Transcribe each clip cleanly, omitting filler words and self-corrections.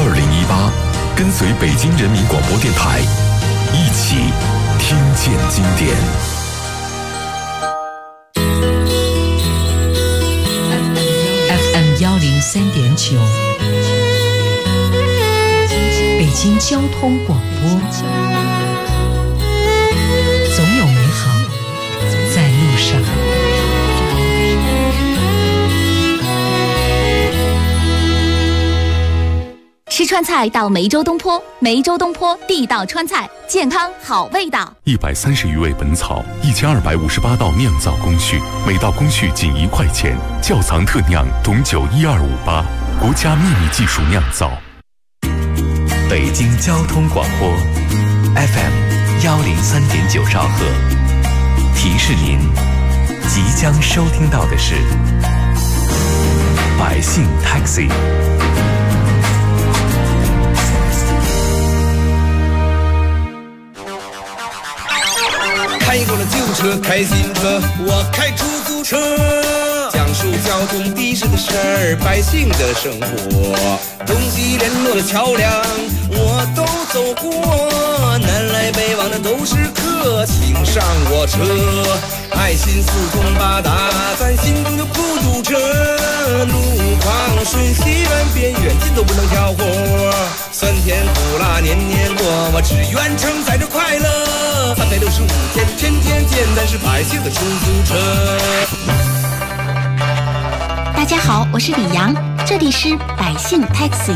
跟随北京人民广播电台，一起听见经典。 FM 103.9，北京交通广播，总有美好在路上。 吃川菜到梅州东坡，梅州东坡地道川菜，健康好味道。 130余味本草，1258道酿造工序，每道工序仅1块钱，窖藏特酿董酒12588，国家秘密技术酿造。 北京交通广播 FM 103.9兆赫，提示您即将收听到的是百姓 Taxi。 开过了旧车，开新车，我开出租车，讲述交通的士的事儿，百姓的生活，东西联络的桥梁我都走过，南来北往的都是客，请上我车，爱心四通八达，咱心中就不堵车，路况顺西软边远近都不能挑活，酸甜苦辣年年过，我只愿承载着快乐，365天天天见，咱是百姓的出租车。 大家好，我是李阳，这里是百姓 Taxi。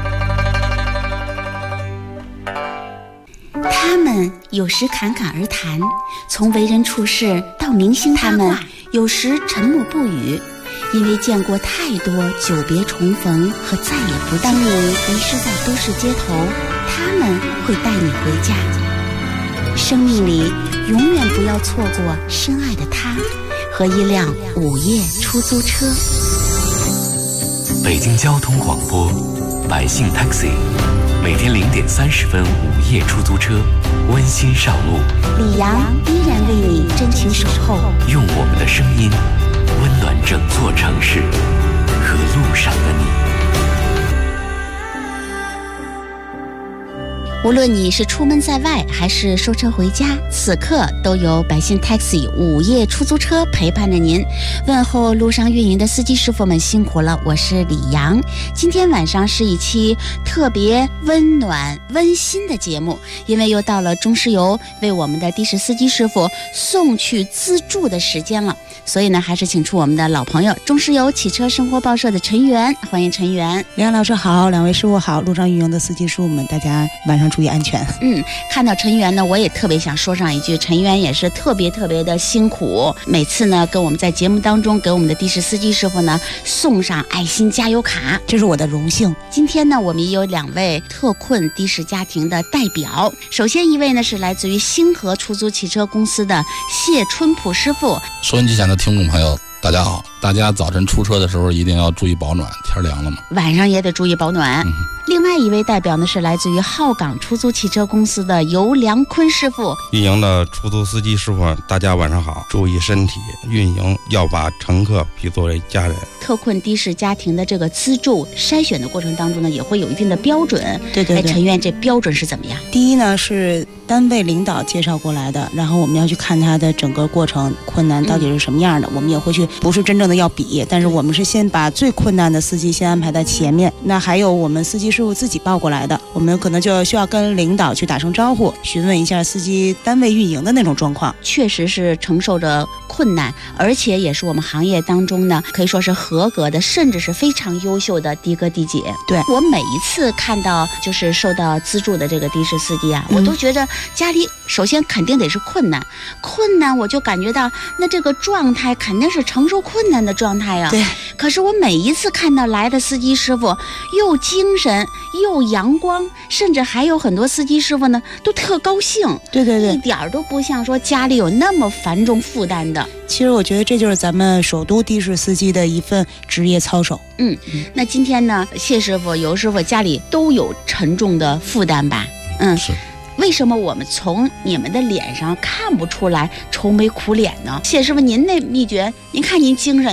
他们有时侃侃而谈，从为人处事到明星八卦，他们有时沉默不语，因为见过太多久别重逢和再也不见。当你迷失在都市街头，他们会带你回家。生命里永远不要错过深爱的他和一辆午夜出租车。 北京交通广播百姓 Taxi， 每天0点30分午夜出租车温馨上路， 李阳依然为你真情守候， 用我们的声音温暖整座城市和路上的你。 无论你是出门在外还是收车回家，此刻都有百姓 Taxi 午夜出租车陪伴着您。问候路上运营的司机师傅们辛苦了，我是李阳。今天晚上是一期特别温暖温馨的节目，因为又到了中石油为我们的的士司机师傅送去资助的时间了，所以呢，还是请出我们的老朋友中石油汽车生活报社的陈源，欢迎陈源。 梁老师好，两位师傅好，路上运营的司机师傅们，大家晚上注意安全。 看到陈源呢，我也特别想说上一句，陈源也是特别的辛苦，每次呢跟我们在节目当中给我们的的士司机师傅呢送上爱心加油卡， 这是我的荣幸。 今天呢，我们也有2位特困的士家庭的代表，首先一位呢是来自于星河出租汽车公司的谢春普师傅。 收音机前的听众朋友大家好，大家早晨出车的时候一定要注意保暖，天凉了嘛， 晚上也得注意保暖。另外一位代表呢是来自于浩港出租汽车公司的尤良坤师傅。 运营的出租司机师傅大家晚上好，注意身体，运营要把乘客比作为家人。 特困的士家庭的这个资助筛选的过程当中呢，也会有一定的标准。 对， 陈院，这标准是怎么样？ 第一呢是单位领导介绍过来的，然后我们要去看他的整个过程困难到底是什么样的，我们也会去，不是真正的要比，但是我们是先把最困难的司机先安排在前面。那还有我们司机师傅自己报过来的，我们可能就需要跟领导去打声招呼，询问一下司机单位运营的那种状况。 确实是承受着困难，而且也是我们行业当中呢可以说是合格的，甚至是非常优秀的的哥的姐。 对， 我每一次看到就是受到资助的这个的士司机啊，我都觉得家里首先肯定得是困难，我就感觉到那这个状态肯定是承受困难的状态啊。 对， 可是我每一次看到来的司机师傅又精神又阳光，甚至还有很多司机师傅呢都特高兴。 对， 一点都不像说家里有那么繁重负担的。 其实我觉得这就是咱们首都的士司机的一份职业操守。 那今天呢，谢师傅、尤师傅家里都有沉重的负担吧？ 是。 为什么我们从你们的脸上看不出来愁眉苦脸呢？谢师傅，您那秘诀，您看您精神的。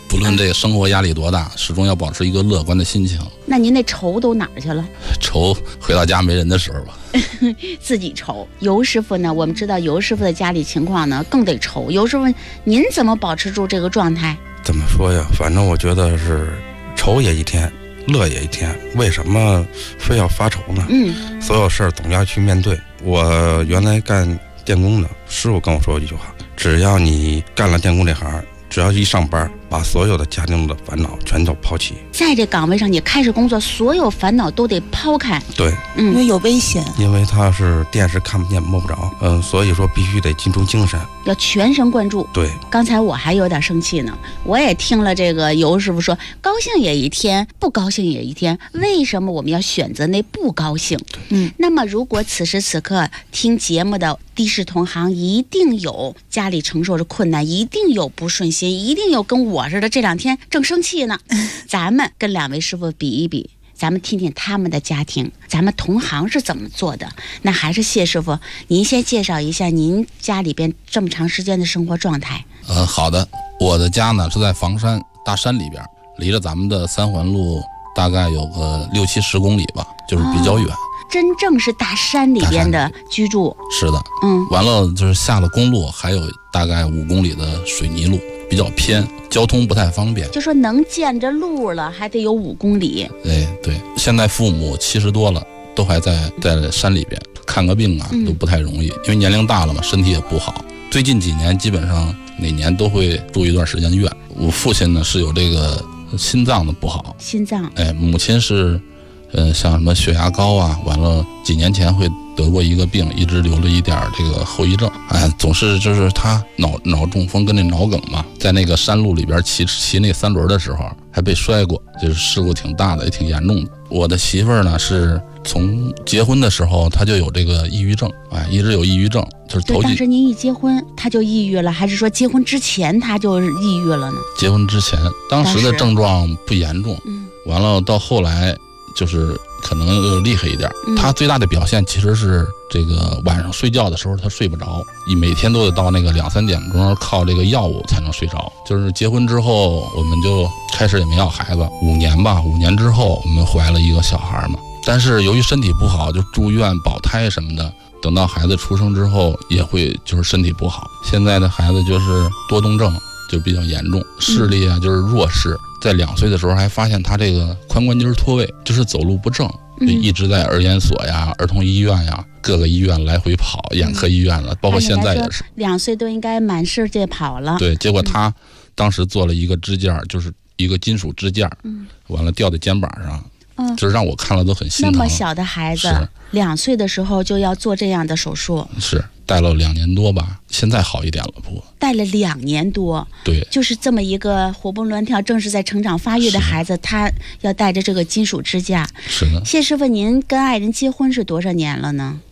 不论这个生活压力多大，始终要保持一个乐观的心情。 那您那愁都哪儿去了？ 愁回到家没人的时候吧。 自己愁。尤师傅呢，我们知道尤师傅的家里情况呢更得愁。尤师傅，您怎么保持住这个状态？ 怎么说呀？反正我觉得是愁也一天，乐也一天。为什么非要发愁呢？所有事儿总要去面对。我原来干电工的，师傅跟我说一句话：只要你干了电工这行，只要一上班，把所有的家庭的烦恼全都抛弃， 在这岗位上你开始工作，所有烦恼都得抛开。 对， 因为有危险， 因为它是电视看不见摸不着，所以说必须得集中精神， 要全神贯注。 对， 刚才我还有点生气呢，我也听了这个尤师傅说，高兴也一天，不高兴也一天，为什么我们要选择那不高兴？那么如果此时此刻听节目的的士同行，一定有家里承受着困难，一定有不顺心，一定有跟我似的这两天正生气呢。咱们跟两位师傅比一比，咱们听听他们的家庭，咱们同行是怎么做的。那还是谢师傅，您先介绍一下您家里边这么长时间的生活状态。 好的，我的家呢是在房山大山里边，离着咱们的三环路大概有个60-70公里吧，就是比较远。 真正是大山里边的居住。 是的，完了就是下了公路，还有大概5公里的水泥路，比较偏，交通不太方便。 就说能见着路了，还得有5公里。 对，现在父母70多了，都还在山里边，看个病啊都不太容易，因为年龄大了嘛，身体也不好。最近几年基本上每年都会住一段时间院。我父亲呢是有这个心脏的不好， 心脏， 母亲是像什么血压高啊，完了几年前会得过一个病，一直留了一点这个后遗症。总是就是他脑中风跟那脑梗嘛，在那个山路里边骑那3轮的时候还被摔过，就是事故挺大的，也挺严重的。我的媳妇儿呢是从结婚的时候她就有这个抑郁症，一直有抑郁症，就是对。当时您一结婚她就抑郁了，还是说结婚之前她就抑郁了呢？结婚之前，当时的症状不严重，完了到后来就是可能又厉害一点。他最大的表现其实是这个晚上睡觉的时候他睡不着，每天都得到那个2-3点钟靠这个药物才能睡着。就是结婚之后我们就开始也没要孩子，5年吧，5年之后我们怀了一个小孩嘛。但是由于身体不好，就住院保胎什么的，等到孩子出生之后也会就是身体不好。现在的孩子就是多动症就比较严重，视力啊就是弱视。在2岁的时候还发现他这个髋关节脱位，就是走路不正，就一直在儿研所呀、儿童医院呀、各个医院来回跑，眼科医院了，包括现在也是。2岁都应该满世界跑了。对，结果他当时做了一个支架，就是一个金属支架，完了吊在肩膀上。就是让我看了都很心疼。那么小的孩子，2岁的时候就要做这样的手术，是戴了2年多吧，现在好一点了，不过戴了2年多。对，就是这么一个活蹦乱跳、正是在成长发育的孩子，他要带着这个金属支架。是的。谢师傅，您跟爱人结婚是多少年了呢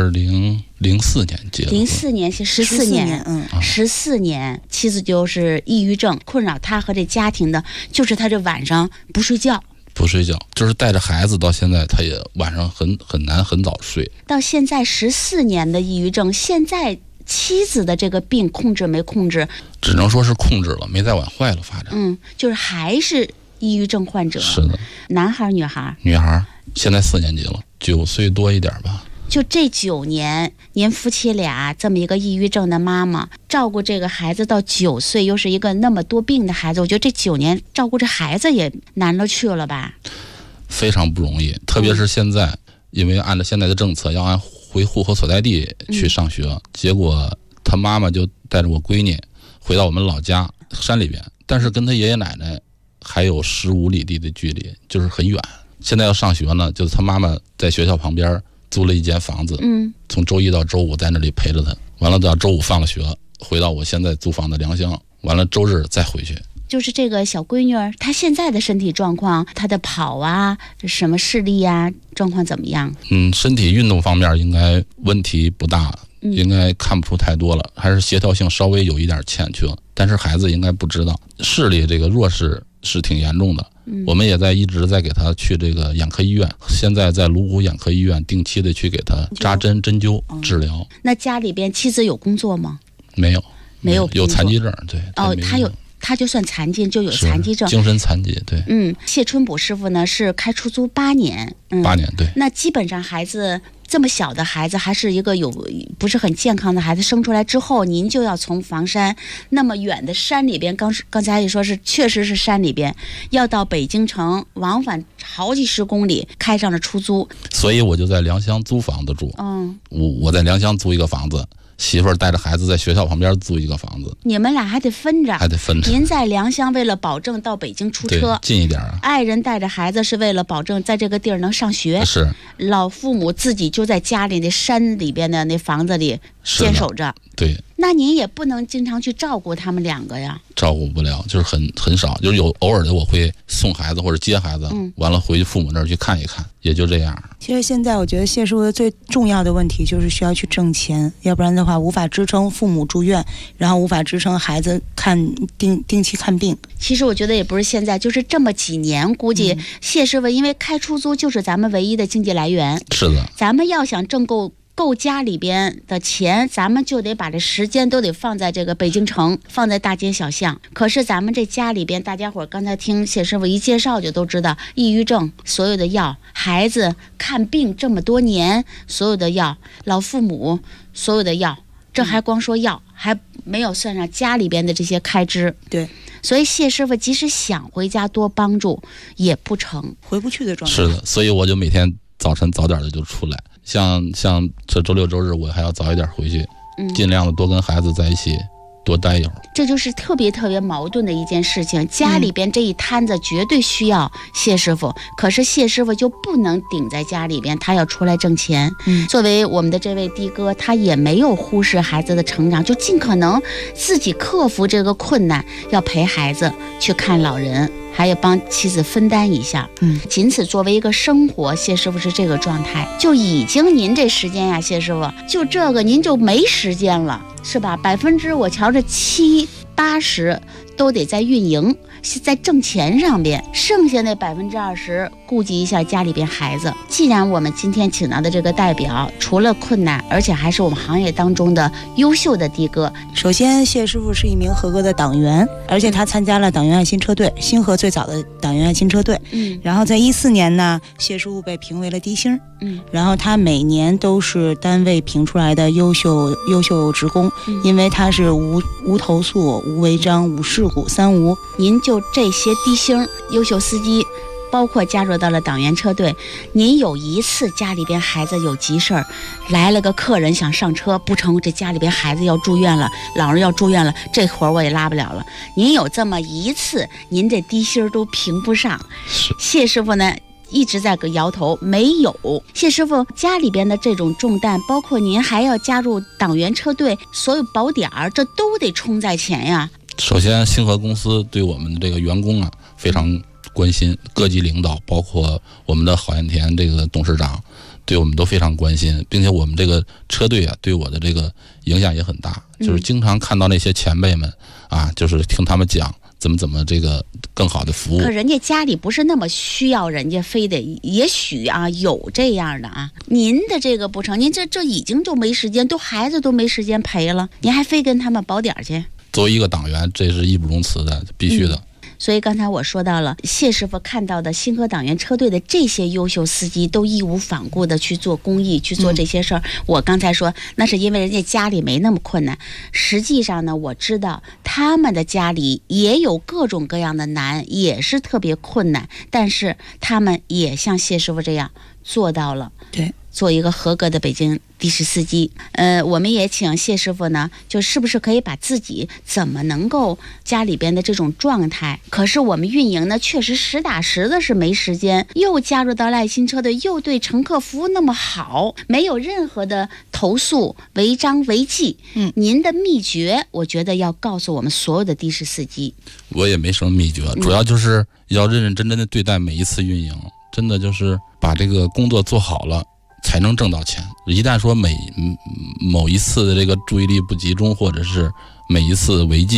？2004年结婚。04年是14年，14年，妻子就是抑郁症困扰他和这家庭的，就是他这晚上不睡觉，就是带着孩子到现在，他也晚上很难很早睡。到现在14年的抑郁症，现在妻子的这个病控制没控制？只能说是控制了，没再往坏了发展。就是还是抑郁症患者。是的。男孩女孩？女孩，现在4年级了，9岁多一点吧。就这9年，您夫妻俩这么一个抑郁症的妈妈，照顾这个孩子到9岁，又是一个那么多病的孩子，我觉得这9年照顾这孩子也难了去了吧？非常不容易，特别是现在，因为按照现在的政策要按回户口所在地去上学，结果他妈妈就带着我闺女回到我们老家山里边，但是跟他爷爷奶奶还有15里地的距离，就是很远。现在要上学呢，就是他妈妈在学校旁边租了一间房子，从周一到周五在那里陪着他，完了到周五放了学，回到我现在租房的良乡，完了周日再回去。就是这个小闺女儿，她现在的身体状况，她的跑啊，什么视力啊，状况怎么样？身体运动方面应该问题不大，应该看不出太多了，还是协调性稍微有一点欠缺，但是孩子应该不知道。视力这个弱视是挺严重的，我们也一直在给他去这个眼科医院，现在在芜湖眼科医院定期的去给他扎针针灸治疗。那家里边妻子有工作吗？没有，有残疾证。对。他他就算残疾，就有残疾证， 精神残疾。对， 谢春卜师傅呢是开出租8年 ，8年，对。 那基本上孩子这么小的孩子，还是一个不是很健康的孩子，生出来之后，您就要从房山那么远的山里边，刚才也说是确实是山里边，要到北京城往返好几10公里，开上了出租。 所以我就在良乡租房子住。我在良乡租一个房子。媳妇儿带着孩子在学校旁边租一个房子， 你们俩还得分着。您在良乡为了保证到北京出车近一点啊， 爱人带着孩子是为了保证在这个地儿能上学。 是， 老父母自己就在家里那山里边的那房子里坚守着。 对， 那您也不能经常去照顾他们2个呀。 照顾不了，就是很少，就是有偶尔的我会送孩子或者接孩子，完了回去父母那儿去看一看，也就这样。 其实现在我觉得谢师傅的最重要的问题就是需要去挣钱，要不然的话无法支撑父母住院，然后无法支撑孩子定期看病。 其实我觉得也不是现在，就是这么几年，估计谢师傅因为开出租就是咱们唯一的经济来源。 是的， 咱们要想挣够家里边的钱，咱们就得把这时间都得放在这个北京城，放在大街小巷。可是咱们这家里边，大家伙刚才听谢师傅一介绍就都知道，抑郁症所有的药，孩子看病这么多年所有的药，老父母所有的药，这还光说药，还没有算上家里边的这些开支。 对， 所以谢师傅即使想回家多帮助也不成， 回不去的状态。 是的，所以我就每天早晨早点的就出来，像这周六周日我还要早一点回去，尽量的多跟孩子在一起多待一会儿。 这就是特别矛盾的一件事情，家里边这一摊子绝对需要谢师傅，可是谢师傅就不能顶在家里边，他要出来挣钱。作为我们的这位的哥，他也没有忽视孩子的成长，就尽可能自己克服这个困难，要陪孩子去看老人，还要帮妻子分担一下。仅此作为一个生活，谢师傅是这个状态，就已经您这时间呀，谢师傅就这个您就没时间了，是吧？我瞧着70、80都得在运营，在挣钱上边，剩下那20%顾及一下家里边孩子。既然我们今天请到的这个代表除了困难，而且还是我们行业当中的优秀的的哥。 首先谢师傅是一名合格的党员，而且他参加了党员爱心车队，星河最早的党员爱心车队。然后在14年呢，谢师傅被评为了低星。然后他每年都是单位评出来的优秀职工，因为他是无投诉、无违章、无事故、3无。 您就这些低星优秀司机，包括加入到了党员车队，您有一次家里边孩子有急事儿，来了个客人想上车不成，这家里边孩子要住院了，老人要住院了，这活我也拉不了了。您有这么一次，您这低星都评不上。谢师傅呢一直在个摇头，没有。谢师傅家里边的这种重担，包括您还要加入党员车队，所有保点儿这都得冲在前呀。 首先星河公司对我们这个员工啊非常关心，各级领导包括我们的郝彦田这个董事长对我们都非常关心，并且我们这个车队啊对我的这个影响也很大，就是经常看到那些前辈们啊，就是听他们讲怎么这个更好的服务。 可人家家里不是那么需要，人家非得，也许啊有这样的啊，您的这个不成，您这已经就没时间，都孩子都没时间陪了，您还非跟他们保点去。 作为一个党员，这是义不容辞的，必须的。 所以刚才我说到了，谢师傅看到的星河党员车队的这些优秀司机都义无反顾的去做公益，去做这些事儿。我刚才说那是因为人家家里没那么困难，实际上呢，我知道他们的家里也有各种各样的难，也是特别困难，但是他们也像谢师傅这样做到了。 对， 做一个合格的北京的士司机。我们也请谢师傅呢，就是不是可以把自己怎么能够家里边的这种状态，可是我们运营呢确实实打实的是没时间，又加入到爱心车队，又对乘客服务那么好，没有任何的投诉、违章、违纪。您的秘诀我觉得要告诉我们所有的的士司机。 我也没什么秘诀，主要就是要认认真真的对待每一次运营，真的就是把这个工作做好了才能挣到钱。一旦说某一次的这个注意力不集中，或者是每一次违纪，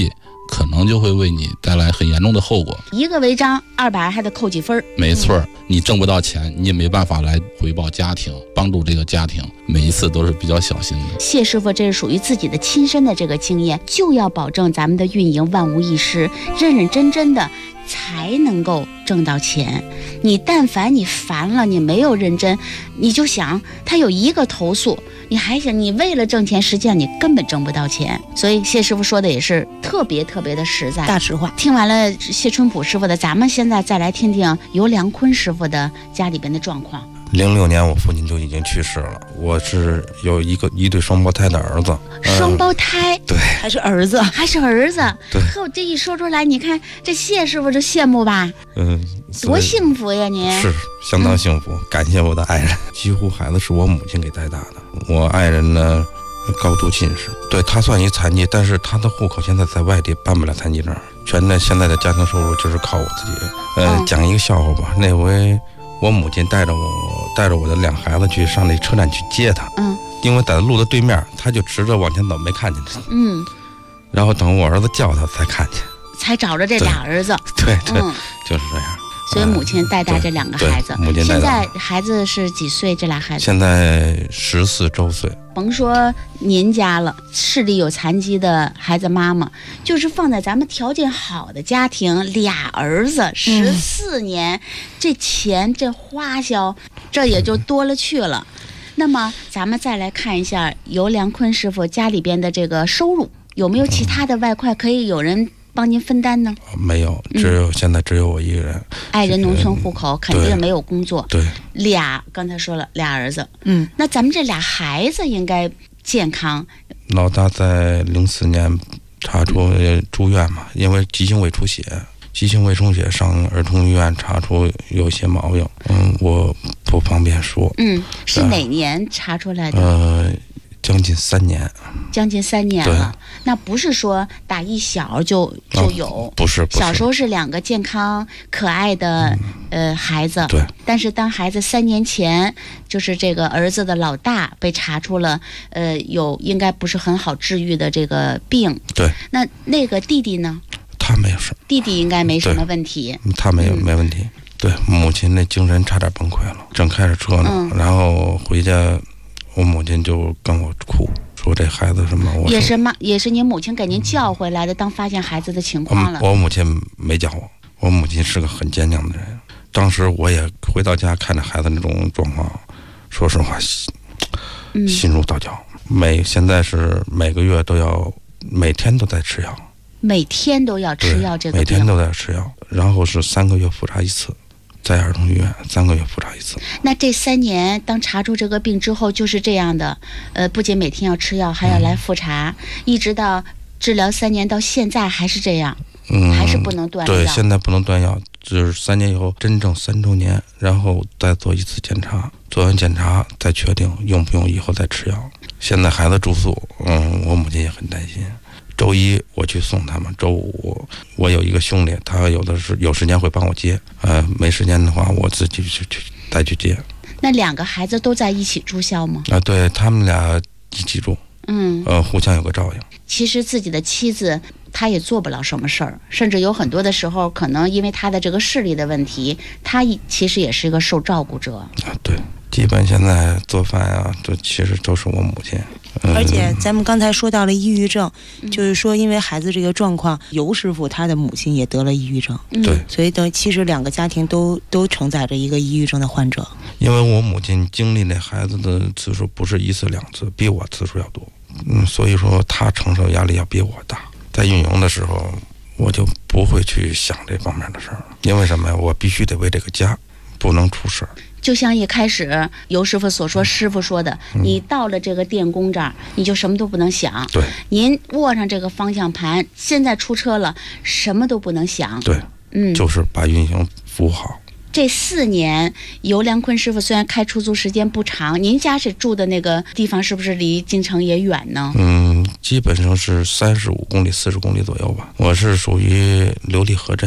可能就会为你带来很严重的后果。 一个违章200还得扣几分。 没错，你挣不到钱，你也没办法来回报家庭，帮助这个家庭，每一次都是比较小心的。 谢师傅这是属于自己的亲身的这个经验，就要保证咱们的运营万无一失，认认真真的才能够挣到钱。你但凡你烦了，你没有认真，你就想他有一个投诉，你还想你为了挣钱，实际上你根本挣不到钱。所以谢师傅说的也是特别的实在， 大实话。 听完了谢春浦师傅的，咱们现在再来听听尤良坤师傅的家里边的状况。 06年我父亲就已经去世了，我是有一对双胞胎的儿子。 双胞胎？ 对， 还是儿子。 对， 呵，这一说出来，你看这谢师傅就羡慕吧？多幸福呀你！ 是相当幸福，感谢我的爱人。几乎孩子是我母亲给带大的，我爱人呢高度近视，对他算一残疾，但是他的户口现在在外地办不了残疾证，现在的家庭收入就是靠我自己。讲一个笑话吧，那回我母亲带着我的2孩子去上那车站去接他，因为在路的对面，他就直着往前走，没看见他，然后等我儿子叫他才看见，才找着这俩儿子， 对，就是这样。 所以母亲带大这2个孩子， 母亲现在孩子是几岁？这俩孩子现在14周岁。 甭说您家了，视力有残疾的孩子妈妈，就是放在咱们条件好的家庭，2儿子14年，这钱这花销，这也就多了去了。那么咱们再来看一下尤良坤师傅家里边的这个收入，有没有其他的外快可以有人帮您分担呢？ 没有，现在只有我一个人。 爱人农村户口，肯定没有工作。 对， 刚才说了2儿子。那咱们这俩孩子应该健康。 老大在04年查出住院嘛，因为急性胃出血，上儿童医院查出有些毛病。我不方便说。 是哪年查出来的？ 将近3年。 将近3年了，那不是说打一小就有， 不是。 小时候是2个健康可爱的孩子， 对。 但是当孩子3年前，就是这个儿子的老大被查出了有应该不是很好治愈的这个病， 对。 那个弟弟呢？ 他没有事， 弟弟应该没什么问题， 他没问题。对，母亲那精神差点崩溃了，正开着车呢，然后回家。我母亲就跟我哭，说这孩子什么？ 也是您母亲给您叫回来的。当发现孩子的情况了， 我母亲没叫我母亲是个很坚强的人。当时我也回到家看着孩子那种状况，说实话，心如刀绞。现在是每个月每天都在吃药， 每天都要吃药，这个每天都在吃药，然后是3个月复查1次。在儿童医院3个月复查1次。 那这3年，当查出这个病之后，就是这样的，不仅每天要吃药，还要来复查，一直到治疗3年到现在还是这样，还是不能断药。 对，现在不能断药，就是3年以后真正3周年，然后再做1次检查，做完检查再确定用不用以后再吃药。现在孩子住宿，我母亲也很担心。周一我去送他们，周五我有一个兄弟，他有时间会帮我接，没时间的话我自己再去接。 那2个孩子都在一起住校吗？ 对，他们俩一起住，互相有个照应。 其实自己的妻子她也做不了什么事儿，甚至有很多的时候，可能因为她的这个视力的问题，她其实也是一个受照顾者。 对，基本现在做饭啊，其实都是我母亲。 而且咱们刚才说到了抑郁症，就是说因为孩子这个状况，尤师傅他的母亲也得了抑郁症， 对， 所以其实2个家庭都承载着一个抑郁症的患者。 因为我母亲经历那孩子的次数不是1次2次，比我次数要多，所以说他承受压力要比我大。在运营的时候，我就不会去想这方面的事儿，因为什么呀？我必须得为这个家，不能出事儿。 就像一开始尤师傅所说，师傅说的，你到了这个电工这儿，你就什么都不能想。 对， 您握上这个方向盘，现在出车了，什么都不能想。 对，就是把运营服务好。 这4年，尤良坤师傅虽然开出租时间不长，您家是住的那个地方是不是离京城也远呢？ 基本上是35公里、40公里左右吧。我是属于琉璃河镇。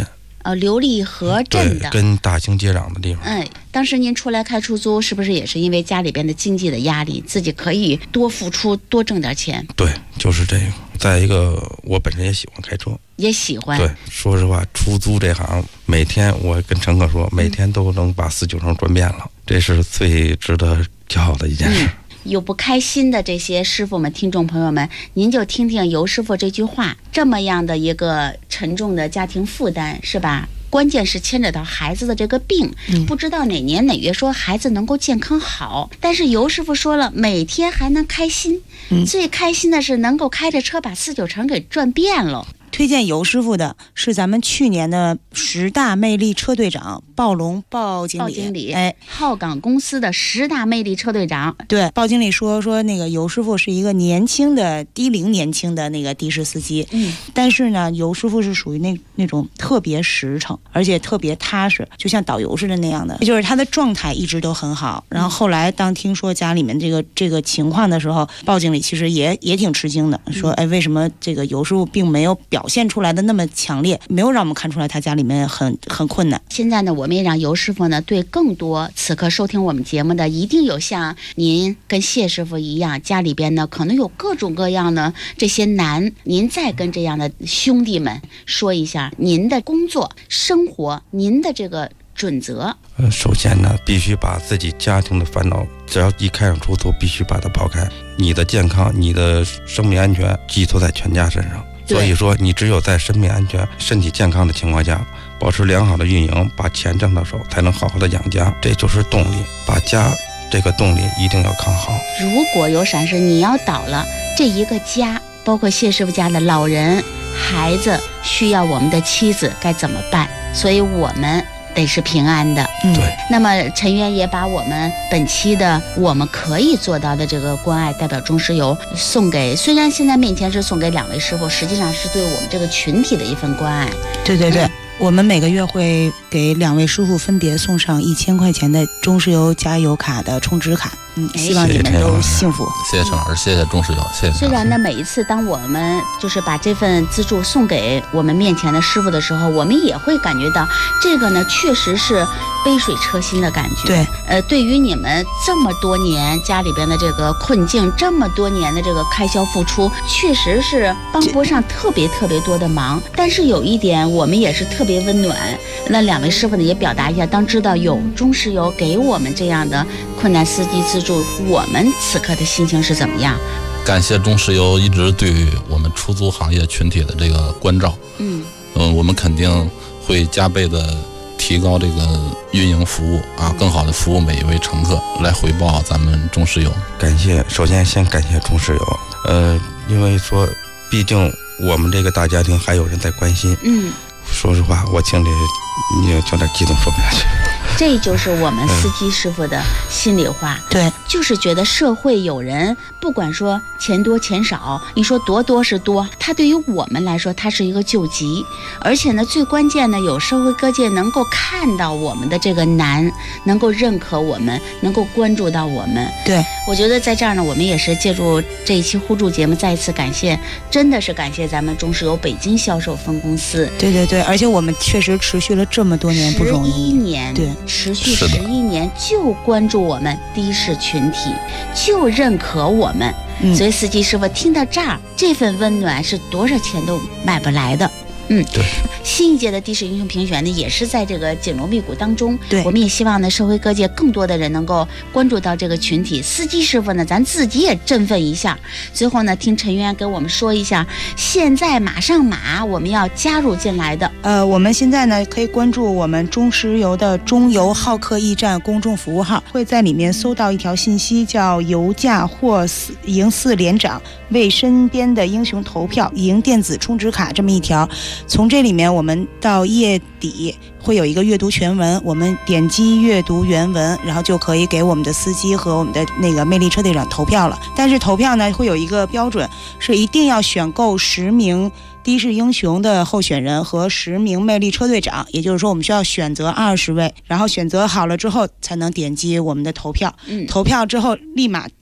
琉璃河镇的， 跟大兴接壤的地方。 当时您出来开出租，是不是也是因为家里边的经济的压力，自己可以多付出多挣点钱？ 对，就是这个。再一个，我本身也喜欢开车， 也喜欢。 对，说实话，出租这行，每天我跟乘客说，每天都能把4、9成转遍了，这是最值得骄傲的一件事。 有不开心的这些师傅们、听众朋友们，您就听听尤师傅这句话，这么样的一个沉重的家庭负担，是吧？关键是牵扯到孩子的这个病，不知道哪年哪月说孩子能够健康好，但是尤师傅说了，每天还能开心，最开心的是能够开着车把4、9成给转遍了。 推荐尤师傅的是咱们去年的10大魅力车队长鲍龙鲍经理， 浩港公司的10大魅力车队长。 对，鲍经理说那个尤师傅是一个年轻的低龄年轻的那个的士司机，但是呢，尤师傅是属于那种特别实诚，而且特别踏实，就像导游似的那样的，就是他的状态一直都很好。然后后来当听说家里面这个情况的时候，鲍经理其实也挺吃惊的，说为什么这个尤师傅并没有表现出来的那么强烈，没有让我们看出来他家里面很困难。 现在呢，我们也让尤师傅呢对更多此刻收听我们节目的，一定有像您跟谢师傅一样，家里边呢可能有各种各样的这些难，您再跟这样的兄弟们说一下您的工作生活，您的这个准则。 首先呢，必须把自己家庭的烦恼，只要一开上出租，必须把它抛开。你的健康、你的生命安全寄托在全家身上。所以说，你只有在生命安全、身体健康的情况下，保持良好的运营，把钱挣到手，才能好好的养家，这就是动力。把家这个动力一定要扛好。 如果有闪失，你要倒了，这一个家，包括谢师傅家的老人、孩子，需要我们的妻子该怎么办？所以我们得是平安的。 对。 那么陈渊也把我们本期的我们可以做到的这个关爱代表中石油送给，虽然现在面前是送给2位师傅，实际上是对我们这个群体的一份关爱。 对，我们每个月会给2位师傅分别送上1000块钱的中石油加油卡的充值卡。希望你们都幸福。 谢谢陈老师，谢谢中石油，谢谢。 虽然呢，每一次当我们就是把这份资助送给我们面前的师傅的时候，我们也会感觉到这个呢，确实是杯水车薪的感觉。 对， 对于你们这么多年家里边的这个困境，这么多年的这个开销付出，确实是帮不上特别多的忙。但是有一点，我们也是特别温暖。那2位师傅呢，也表达一下，当知道有中石油给我们这样的困难司机资助，我们此刻的心情是怎么样？ 感谢中石油一直对我们出租行业群体的这个关照。我们肯定会加倍的提高这个运营服务啊，更好的服务每一位乘客，来回报咱们中石油。 首先先感谢中石油。因为说，毕竟我们这个大家庭还有人在关心。说实话，我心里你有点激动，说不下去。 这就是我们司机师傅的心里话。 对， 就是觉得社会有人，不管说钱多钱少，你说多是多，他对于我们来说，他是一个救急。而且呢，最关键的，有社会各界能够看到我们的这个难，能够认可我们，能够关注到我们。 对， 我觉得在这儿呢，我们也是借助这一期互助节目，再一次感谢，真的是感谢咱们中石油北京销售分公司。 对，而且我们确实持续了这么多年，不容易。 11年， 对， 持续11年，就关注我们的士群体，就认可我们。所以司机师傅听到这儿，这份温暖是多少钱都买不来的。 对， 新一届的的士英雄评选呢，也是在这个紧锣密鼓当中。 对， 我们也希望呢，社会各界更多的人能够关注到这个群体。司机师傅呢，咱自己也振奋一下。最后呢，听陈渊给我们说一下，现在马上我们要加入进来的。 我们现在呢可以关注我们中石油的中油好客驿站公众服务号，会在里面搜到一条信息，叫油价或赢4连涨，为身边的英雄投票，赢电子充值卡这么一条。从这里面我们到页底会有一个阅读全文，我们点击阅读原文，然后就可以给我们的司机和我们的那个魅力车队长投票了。但是投票呢会有一个标准，是一定要选购10名的士英雄的候选人和10名魅力车队长，也就是说我们需要选择20位，然后选择好了之后才能点击我们的投票。投票之后立马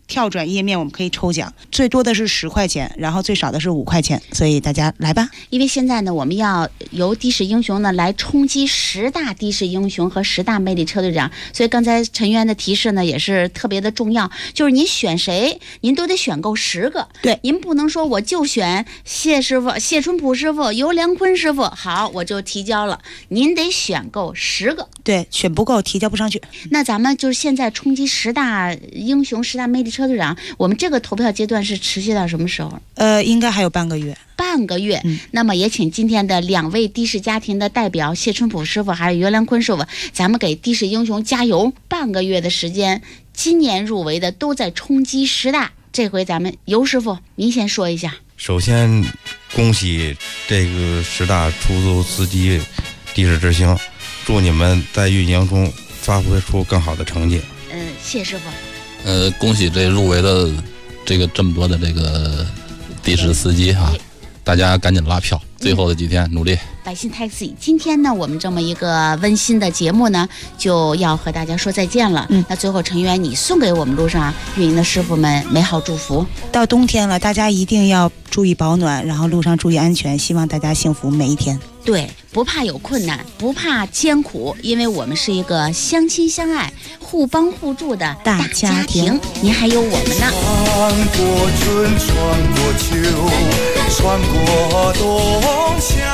跳转页面我们可以抽奖，最多的是10块钱，然后最少的是5块钱，所以大家来吧。 因为现在呢，我们要由的士英雄呢来冲击10大的士英雄和10大魅力车队长，所以刚才陈渊的提示呢也是特别的重要，就是您选谁，您都得选够10个。 对， 您不能说我就选谢师傅、谢春普师傅、尤良坤师傅，好我就提交了，您得选够10个。 对，选不够提交不上去。 那咱们就是现在冲击10大英雄、10大魅力车队长，我们这个投票阶段是持续到什么时候？ 应该还有半个月。 半个月，那么也请今天的2位的士家庭的代表谢春普师傅还有尤良坤师傅，咱们给的士英雄加油！半个月的时间，今年入围的都在冲击10大，这回咱们尤师傅您先说一下。 首先恭喜这个10大出租司机的士之星，祝你们在运营中发挥出更好的成绩。 谢师傅。 恭喜这入围的这么多的这个的士司机哈，大家赶紧拉票，最后的几天努力。 百姓 Taxi， 今天呢，我们这么一个温馨的节目呢，就要和大家说再见了。那最后陈渊，你送给我们路上运营的师傅们美好祝福。 到冬天了，大家一定要注意保暖，然后路上注意安全，希望大家幸福每一天。 对，不怕有困难，不怕艰苦，因为我们是一个相亲相爱、互帮互助的大家庭。您还有我们呢。 穿过春，穿过秋，穿过冬夏，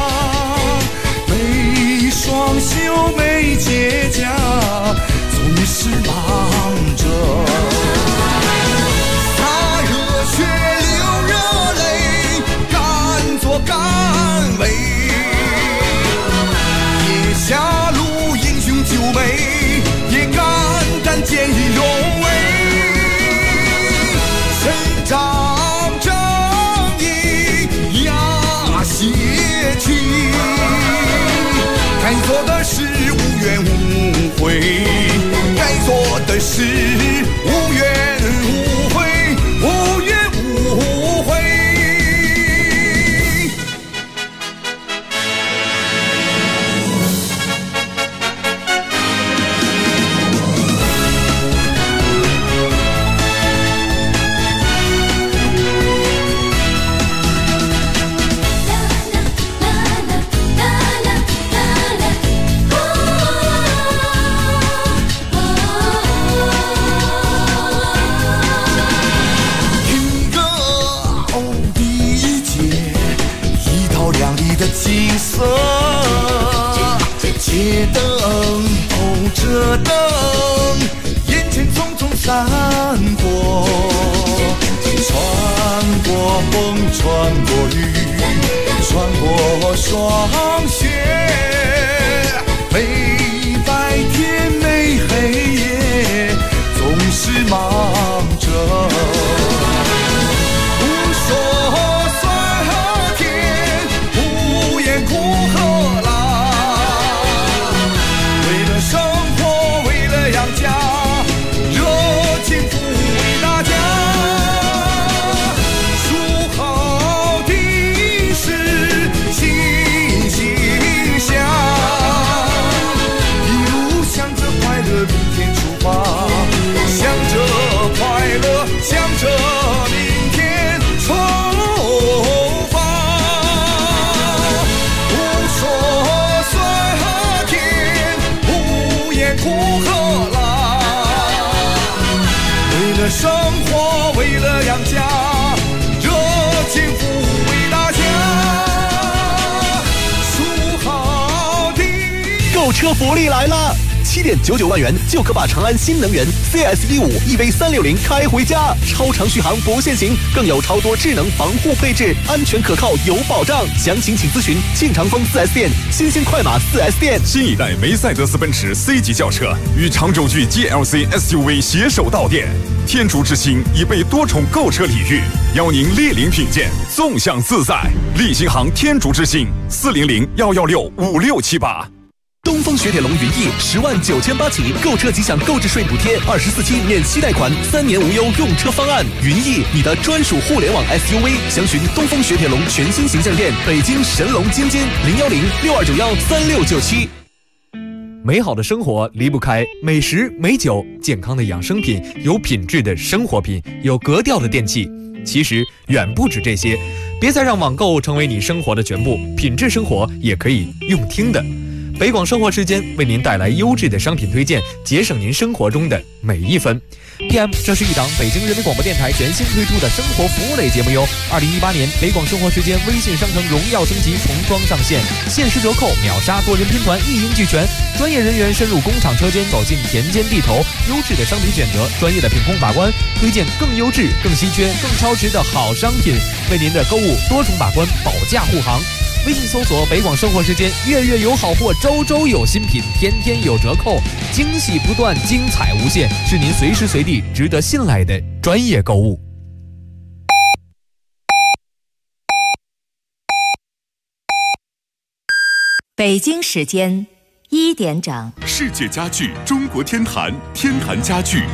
每双袖，每结痂，总是忙着。洒热血，流热泪，敢作敢为。野下路，英雄救美，也敢担见义勇为。伸张正义压邪气，该做的事无怨无悔，该做的事无怨无悔，无怨无悔。景色，街灯，哦，这灯，眼前匆匆闪过，穿过风，穿过雨，穿过霜雪，没白天，没黑夜，总是忙着。生活为了养家，热情服务为大家，说好的。 购车福利来了！7.99万元就可把长安新能源 CS15 EV360开回家，超长续航不限行，更有超多智能防护配置，安全可靠有保障。详情请咨询庆长丰 4S 店、新兴快马 4S 店。 新一代梅赛德斯奔驰 C 级轿车与长轴距 GLC SUV 携手到店，天竺之星已被多重购车礼遇，邀您莅临品鉴，纵享自在。立新行天竺之星400-116-5678。 东风雪铁龙云翼10.98万起，购车即享购置税补贴，24期免息贷款，3年无忧用车方案。云翼，你的专属互联网 SUV， 详询东风雪铁龙全新形象店，北京神龙津津，010-6291-3697。 美好的生活离不开美食、美酒、健康的养生品、有品质的生活品、有格调的电器。其实远不止这些，别再让网购成为你生活的全部，品质生活也可以用听的。北广生活时间为您带来优质的商品推荐，节省您生活中的每一分。PM， 这是一档北京人民广播电台全新推出的生活服务类节目哟。2018年北广生活时间微信商城荣耀升级重装上线，限时折扣，秒杀多人拼团，一应俱全。专业人员深入工厂车间，走进田间地头，优质的商品选择，专业的品控把关，推荐更优质、更稀缺、更超值的好商品，为您的购物多重把关，保驾护航。微信搜索北广生活时间，月月有好货，周周有新品，天天有折扣，惊喜不断，精彩无限，是您随时随地值得信赖的专业购物。 北京时间1点整， 世界家具中国天坛，天坛家具